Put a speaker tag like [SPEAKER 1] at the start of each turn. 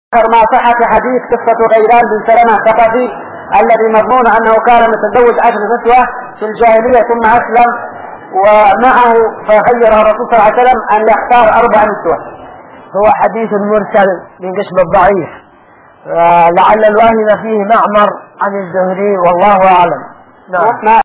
[SPEAKER 1] ما صح في حديث قصة غيلان بن سلمة الثقفي الذي مضمون أنه كان متزوج 10 نسوة في الجاهلية ثم أسلم، ومعه فخيره الرسول صلى الله عليه وسلم أن يختار 4 نسوة.
[SPEAKER 2] هو حديث مرسل من قسم الضعيف، لعل الواهم فيه معمر عن الزهري والله أعلم.
[SPEAKER 1] نعم.